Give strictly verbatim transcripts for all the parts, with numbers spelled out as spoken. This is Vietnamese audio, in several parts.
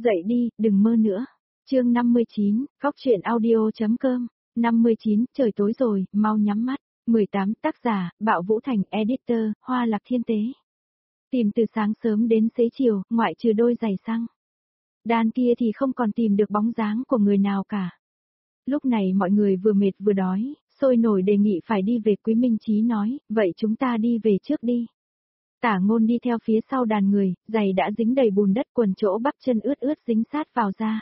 Dậy đi, đừng mơ nữa. Chương năm mươi chín, góc truyện audio.com. năm mươi chín, trời tối rồi, mau nhắm mắt. mười tám, tác giả, Bạo Vũ Thành, editor, Hoa Lạc Thiên Tế. Tìm từ sáng sớm đến xế chiều, ngoại trừ đôi giày xăng đan kia thì không còn tìm được bóng dáng của người nào cả. Lúc này mọi người vừa mệt vừa đói, sôi nổi đề nghị phải đi về. Quý Minh Chí nói, vậy chúng ta đi về trước đi. Tả Ngôn đi theo phía sau đàn người, giày đã dính đầy bùn đất, quần chỗ bắp chân ướt ướt dính sát vào da.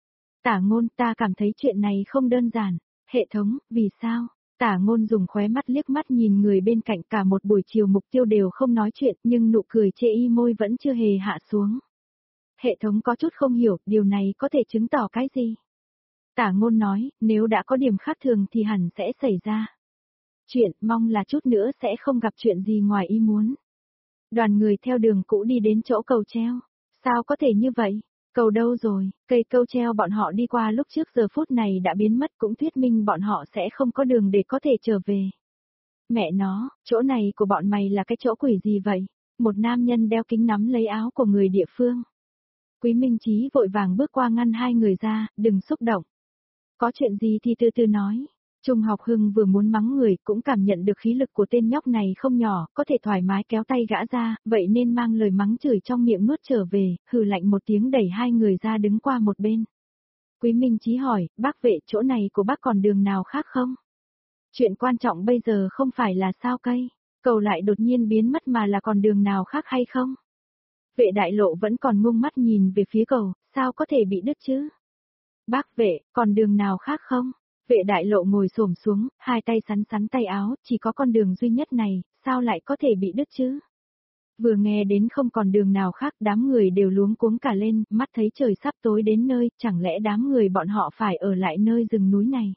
Tả Ngôn, ta cảm thấy chuyện này không đơn giản. Hệ thống, vì sao? Tả Ngôn dùng khóe mắt liếc mắt nhìn người bên cạnh. Cả một buổi chiều Mục Tiêu đều không nói chuyện, nhưng nụ cười chê y môi vẫn chưa hề hạ xuống. Hệ thống có chút không hiểu, điều này có thể chứng tỏ cái gì? Tả Ngôn nói, nếu đã có điểm khác thường thì hẳn sẽ xảy ra chuyện, mong là chút nữa sẽ không gặp chuyện gì ngoài ý muốn. Đoàn người theo đường cũ đi đến chỗ cầu treo. Sao có thể như vậy? Cầu đâu rồi? Cây cầu treo bọn họ đi qua lúc trước giờ phút này đã biến mất, cũng thuyết minh bọn họ sẽ không có đường để có thể trở về. Mẹ nó, chỗ này của bọn mày là cái chỗ quỷ gì vậy? Một nam nhân đeo kính nắm lấy áo của người địa phương. Quý Minh Chí vội vàng bước qua ngăn hai người ra, đừng xúc động. Có chuyện gì thì từ từ nói. Trung Học Hưng vừa muốn mắng người, cũng cảm nhận được khí lực của tên nhóc này không nhỏ, có thể thoải mái kéo tay gã ra, vậy nên mang lời mắng chửi trong miệng nuốt trở về, hừ lạnh một tiếng đẩy hai người ra đứng qua một bên. Quý Minh Chí hỏi, bác vệ, chỗ này của bác còn đường nào khác không? Chuyện quan trọng bây giờ không phải là sao cây cầu lại đột nhiên biến mất mà là còn đường nào khác hay không? Vệ Đại Lộ vẫn còn ngung mắt nhìn về phía cầu, sao có thể bị đứt chứ? Bác vệ, còn đường nào khác không? Vệ Đại Lộ ngồi xổm xuống, hai tay sắn sắn tay áo, chỉ có con đường duy nhất này, sao lại có thể bị đứt chứ? Vừa nghe đến không còn đường nào khác, đám người đều luống cuống cả lên, mắt thấy trời sắp tối đến nơi, chẳng lẽ đám người bọn họ phải ở lại nơi rừng núi này?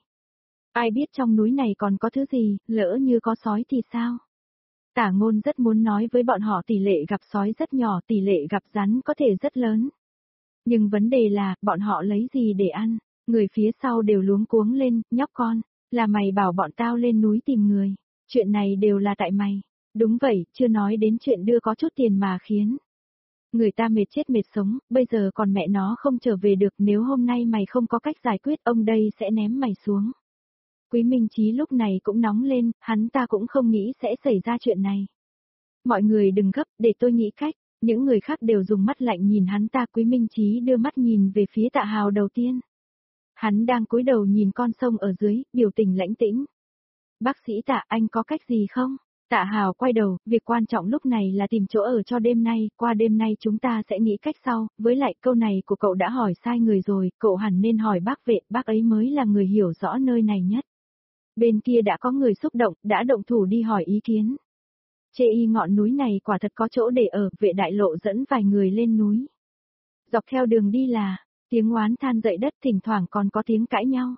Ai biết trong núi này còn có thứ gì, lỡ như có sói thì sao? Tả Ngôn rất muốn nói với bọn họ tỷ lệ gặp sói rất nhỏ, tỷ lệ gặp rắn có thể rất lớn. Nhưng vấn đề là, bọn họ lấy gì để ăn? Người phía sau đều luống cuống lên, nhóc con, là mày bảo bọn tao lên núi tìm người. Chuyện này đều là tại mày. Đúng vậy, chưa nói đến chuyện đưa có chút tiền mà khiến người ta mệt chết mệt sống, bây giờ còn mẹ nó không trở về được, nếu hôm nay mày không có cách giải quyết, ông đây sẽ ném mày xuống. Quý Minh Chí lúc này cũng nóng lên, hắn ta cũng không nghĩ sẽ xảy ra chuyện này. Mọi người đừng gấp, để tôi nghĩ cách. Những người khác đều dùng mắt lạnh nhìn hắn ta. Quý Minh Chí đưa mắt nhìn về phía Tạ Hào đầu tiên. Hắn đang cúi đầu nhìn con sông ở dưới, biểu tình lãnh tĩnh. Bác sĩ Tạ, anh có cách gì không? Tạ Hào quay đầu, việc quan trọng lúc này là tìm chỗ ở cho đêm nay, qua đêm nay chúng ta sẽ nghĩ cách sau, với lại câu này của cậu đã hỏi sai người rồi, cậu hẳn nên hỏi bác vệ, bác ấy mới là người hiểu rõ nơi này nhất. Bên kia đã có người xúc động, đã động thủ đi hỏi ý kiến. Chê y ngọn núi này quả thật có chỗ để ở, Vệ Đại Lộ dẫn vài người lên núi. Dọc theo đường đi là tiếng oán than dậy đất, thỉnh thoảng còn có tiếng cãi nhau.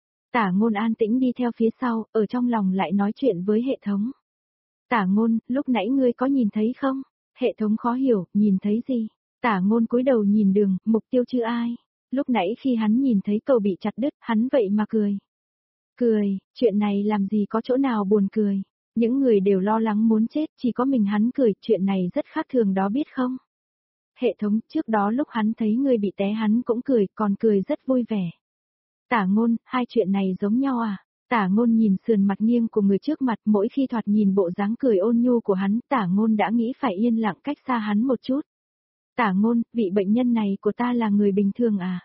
Tả Ngôn an tĩnh đi theo phía sau, ở trong lòng lại nói chuyện với hệ thống. Tả Ngôn, lúc nãy ngươi có nhìn thấy không? Hệ thống khó hiểu, nhìn thấy gì? Tả Ngôn cúi đầu nhìn đường, mục tiêu chứ ai? Lúc nãy khi hắn nhìn thấy cầu bị chặt đứt, hắn vậy mà cười. Cười, chuyện này làm gì có chỗ nào buồn cười. Những người đều lo lắng muốn chết, chỉ có mình hắn cười, chuyện này rất khác thường đó biết không? Hệ thống, trước đó lúc hắn thấy người bị té hắn cũng cười, còn cười rất vui vẻ. Tả Ngôn, hai chuyện này giống nhau à? Tả Ngôn nhìn sườn mặt nghiêng của người trước mặt, mỗi khi thoạt nhìn bộ dáng cười ôn nhu của hắn, Tả Ngôn đã nghĩ phải yên lặng cách xa hắn một chút. Tả Ngôn, vị bệnh nhân này của ta là người bình thường à?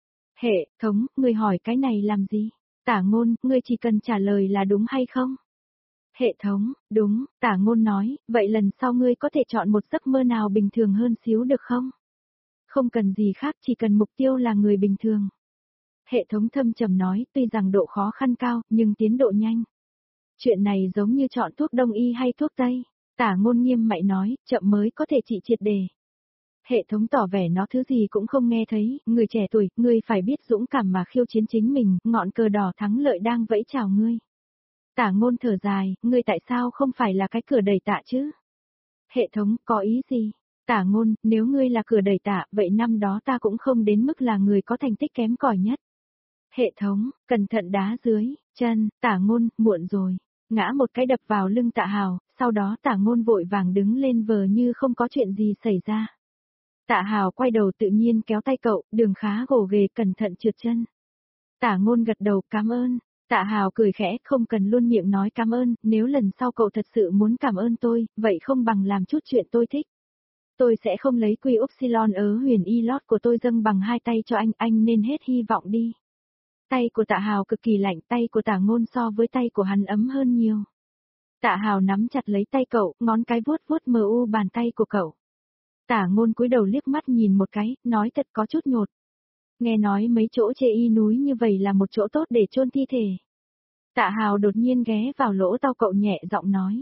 Hệ thống, ngươi hỏi cái này làm gì? Tả Ngôn, ngươi chỉ cần trả lời là đúng hay không? Hệ thống, đúng, Tả Ngôn nói, vậy lần sau ngươi có thể chọn một giấc mơ nào bình thường hơn xíu được không? Không cần gì khác, chỉ cần mục tiêu là người bình thường. Hệ thống thâm trầm nói, tuy rằng độ khó khăn cao, nhưng tiến độ nhanh. Chuyện này giống như chọn thuốc đông y hay thuốc tây. Tả Ngôn nghiêm mại nói, chậm mới có thể trị triệt đề. Hệ thống tỏ vẻ nó thứ gì cũng không nghe thấy, người trẻ tuổi, ngươi phải biết dũng cảm mà khiêu chiến chính mình, ngọn cờ đỏ thắng lợi đang vẫy chào ngươi. Tả Ngôn thở dài, ngươi tại sao không phải là cái cửa đẩy tạ chứ? Hệ thống, có ý gì? Tả Ngôn, nếu ngươi là cửa đẩy tạ, vậy năm đó ta cũng không đến mức là người có thành tích kém cỏi nhất. Hệ thống, cẩn thận đá dưới chân, Tả Ngôn, muộn rồi. Ngã một cái đập vào lưng Tạ Hào, sau đó Tả Ngôn vội vàng đứng lên vờ như không có chuyện gì xảy ra. Tạ Hào quay đầu tự nhiên kéo tay cậu, đường khá gồ ghề cẩn thận trượt chân. Tạ Ngôn gật đầu cảm ơn. Tạ Hào cười khẽ, không cần luôn miệng nói cảm ơn, nếu lần sau cậu thật sự muốn cảm ơn tôi, vậy không bằng làm chút chuyện tôi thích. Tôi sẽ không lấy quy upsilon ớ huyền y lót của tôi dâng bằng hai tay cho anh, anh nên hết hy vọng đi. Tay của Tạ Hào cực kỳ lạnh, tay của Tạ Ngôn so với tay của hắn ấm hơn nhiều. Tạ Hào nắm chặt lấy tay cậu, ngón cái vuốt vuốt mờ u bàn tay của cậu. Tạ Ngôn cúi đầu liếc mắt nhìn một cái, nói thật có chút nhột. Nghe nói mấy chỗ chê y núi như vậy là một chỗ tốt để chôn thi thể. Tạ Hào đột nhiên ghé vào lỗ tai cậu nhẹ giọng nói.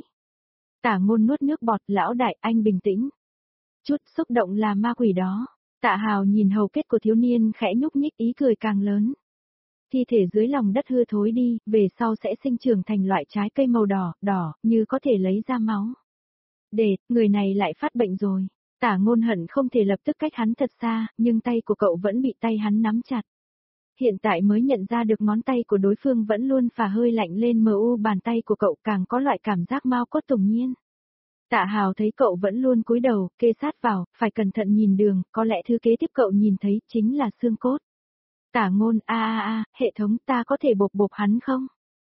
Tạ Ngôn nuốt nước bọt, lão đại anh bình tĩnh. Chút xúc động là ma quỷ đó. Tạ Hào nhìn hầu kết của thiếu niên khẽ nhúc nhích, ý cười càng lớn. Thi thể dưới lòng đất hư thối đi, về sau sẽ sinh trưởng thành loại trái cây màu đỏ, đỏ, như có thể lấy ra máu. Để, người này lại phát bệnh rồi. Tạ Ngôn hận không thể lập tức cách hắn thật xa, nhưng tay của cậu vẫn bị tay hắn nắm chặt. Hiện tại mới nhận ra được ngón tay của đối phương vẫn luôn phả hơi lạnh lên mờ u bàn tay của cậu, càng có loại cảm giác mau cốt tủng nhiên. Tạ Hào thấy cậu vẫn luôn cúi đầu, kê sát vào, phải cẩn thận nhìn đường, có lẽ thứ kế tiếp cậu nhìn thấy chính là xương cốt. Tạ Ngôn, a a a, hệ thống ta có thể bộp bộp hắn không?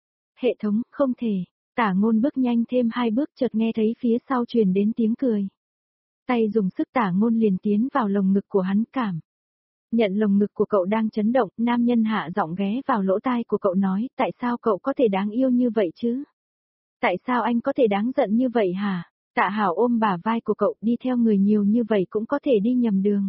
Hệ thống, không thể. Tạ Ngôn bước nhanh thêm hai bước, chợt nghe thấy phía sau truyền đến tiếng cười. Tay dùng sức Tạ Ngôn liền tiến vào lồng ngực của hắn, cảm nhận lồng ngực của cậu đang chấn động, nam nhân hạ giọng ghé vào lỗ tai của cậu nói, tại sao cậu có thể đáng yêu như vậy chứ? Tại sao anh có thể đáng giận như vậy hả? Tạ Hào ôm bả vai của cậu, đi theo người nhiều như vậy cũng có thể đi nhầm đường.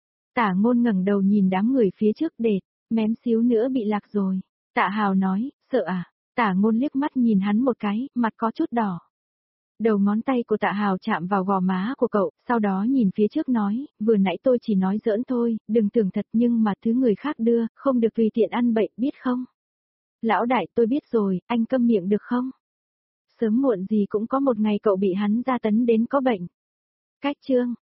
Tạ Ngôn ngẩng đầu nhìn đám người phía trước, đệt, mém xíu nữa bị lạc rồi. Tạ Hào nói, sợ à? Tạ Ngôn liếc mắt nhìn hắn một cái, mặt có chút đỏ. Đầu ngón tay của Tạ Hào chạm vào gò má của cậu, sau đó nhìn phía trước nói, vừa nãy tôi chỉ nói giỡn thôi, đừng tưởng thật, nhưng mà thứ người khác đưa, không được tùy tiện ăn bậy, biết không? Lão đại, tôi biết rồi, anh câm miệng được không? Sớm muộn gì cũng có một ngày cậu bị hắn tra tấn đến có bệnh. Cách chương